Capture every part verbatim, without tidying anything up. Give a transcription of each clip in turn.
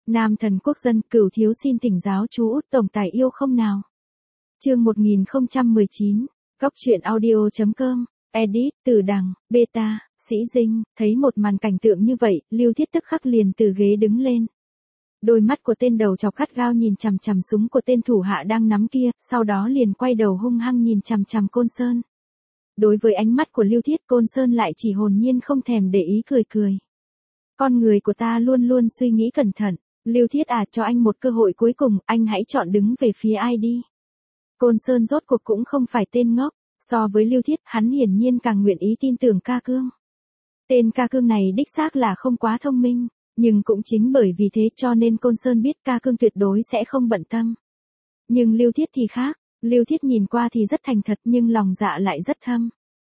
Nam thần quốc dân, Cửu thiếu xin thỉnh giáo chú út tổng tài yêu không nào. Chương một nghìn không trăm mười chín, góc truyện audio chấm com, edit, Từ Đằng, beta, Sĩ Dinh, thấy một màn cảnh tượng như vậy, Lưu Thiết tức khắc liền từ ghế đứng lên. Đôi mắt của tên đầu chọc gắt gao nhìn chằm chằm súng của tên thủ hạ đang nắm kia, sau đó liền quay đầu hung hăng nhìn chằm chằm Côn Sơn. Đối với ánh mắt của Lưu Thiết, Côn Sơn lại chỉ hồn nhiên không thèm để ý cười cười. Con người của ta luôn luôn suy nghĩ cẩn thận. Lưu Thiết à, cho anh một cơ hội cuối cùng, anh hãy chọn đứng về phía ai đi. Côn Sơn rốt cuộc cũng không phải tên ngốc, so với Lưu Thiết, hắn hiển nhiên càng nguyện ý tin tưởng Ca Cương. Tên Ca Cương này đích xác là không quá thông minh, nhưng cũng chính bởi vì thế cho nên Côn Sơn biết Ca Cương tuyệt đối sẽ không bận tâm. Nhưng Lưu Thiết thì khác, Lưu Thiết nhìn qua thì rất thành thật nhưng lòng dạ lại rất thâm.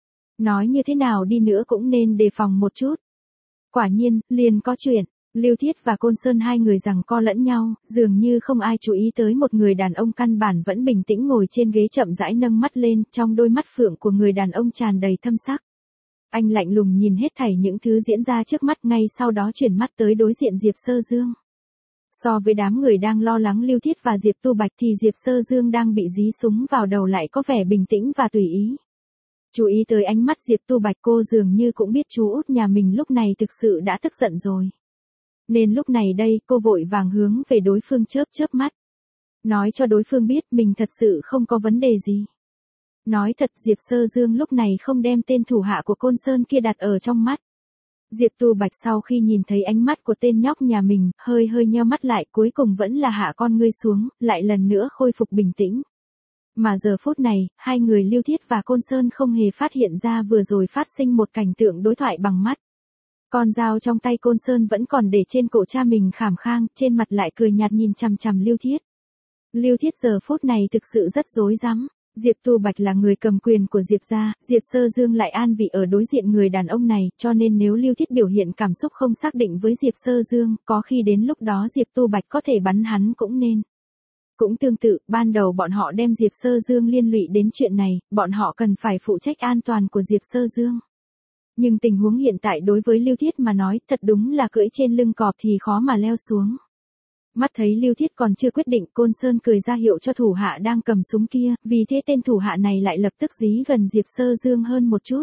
Nói như thế nào đi nữa cũng nên đề phòng một chút. Quả nhiên, liền có chuyện. Lưu Thiết và Côn Sơn hai người giằng co lẫn nhau, dường như không ai chú ý tới một người đàn ông căn bản vẫn bình tĩnh ngồi trên ghế chậm rãi nâng mắt lên, trong đôi mắt phượng của người đàn ông tràn đầy thâm sắc. Anh lạnh lùng nhìn hết thảy những thứ diễn ra trước mắt, ngay sau đó chuyển mắt tới đối diện Diệp Sơ Dương. So với đám người đang lo lắng Lưu Thiết và Diệp Tu Bạch thì Diệp Sơ Dương đang bị dí súng vào đầu lại có vẻ bình tĩnh và tùy ý. Chú ý tới ánh mắt Diệp Tu Bạch, cô dường như cũng biết chú út nhà mình lúc này thực sự đã tức giận rồi. Nên lúc này đây, cô vội vàng hướng về đối phương chớp chớp mắt. Nói cho đối phương biết mình thật sự không có vấn đề gì. Nói thật, Diệp Sơ Dương lúc này không đem tên thủ hạ của Côn Sơn kia đặt ở trong mắt. Diệp Tu Bạch sau khi nhìn thấy ánh mắt của tên nhóc nhà mình, hơi hơi nheo mắt lại, cuối cùng vẫn là hạ con ngươi xuống, lại lần nữa khôi phục bình tĩnh. Mà giờ phút này, hai người Lưu Thiết và Côn Sơn không hề phát hiện ra vừa rồi phát sinh một cảnh tượng đối thoại bằng mắt. Con dao trong tay Côn Sơn vẫn còn để trên cổ cha mình khảm khang, trên mặt lại cười nhạt nhìn chằm chằm Lưu Thiết. Lưu Thiết giờ phút này thực sự rất rối rắm. Diệp Tu Bạch là người cầm quyền của Diệp gia, Diệp Sơ Dương lại an vị ở đối diện người đàn ông này, cho nên nếu Lưu Thiết biểu hiện cảm xúc không xác định với Diệp Sơ Dương, có khi đến lúc đó Diệp Tu Bạch có thể bắn hắn cũng nên. Cũng tương tự, ban đầu bọn họ đem Diệp Sơ Dương liên lụy đến chuyện này, bọn họ cần phải phụ trách an toàn của Diệp Sơ Dương. Nhưng tình huống hiện tại đối với Lưu Thiết mà nói, thật đúng là cưỡi trên lưng cọp thì khó mà leo xuống. Mắt thấy Lưu Thiết còn chưa quyết định, Côn Sơn cười ra hiệu cho thủ hạ đang cầm súng kia, vì thế tên thủ hạ này lại lập tức dí gần Diệp Sơ Dương hơn một chút.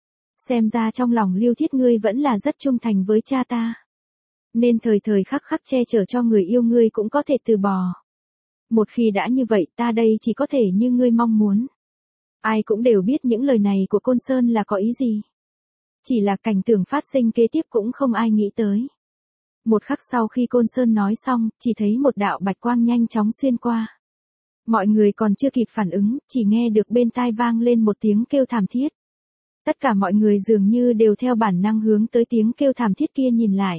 Xem ra trong lòng Lưu Thiết ngươi vẫn là rất trung thành với cha ta. Nên thời thời khắc khắc che chở cho người yêu ngươi cũng có thể từ bỏ. Một khi đã như vậy, ta đây chỉ có thể như ngươi mong muốn. Ai cũng đều biết những lời này của Côn Sơn là có ý gì. Chỉ là cảnh tượng phát sinh kế tiếp cũng không ai nghĩ tới. Một khắc sau khi Côn Sơn nói xong, chỉ thấy một đạo bạch quang nhanh chóng xuyên qua. Mọi người còn chưa kịp phản ứng, chỉ nghe được bên tai vang lên một tiếng kêu thảm thiết. Tất cả mọi người dường như đều theo bản năng hướng tới tiếng kêu thảm thiết kia nhìn lại.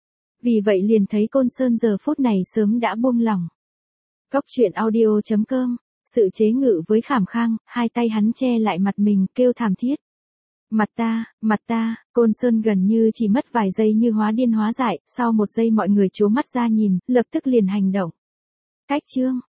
Vì vậy liền thấy Côn Sơn giờ phút này sớm đã buông lỏng. Góc truyện audio chấm com, sự chế ngự với khảm khang, hai tay hắn che lại mặt mình, kêu thảm thiết. Mặt ta, mặt ta, Côn Sơn gần như chỉ mất vài giây như hóa điên hóa dại, sau một giây mọi người trố mắt ra nhìn, lập tức liền hành động. Cách chương.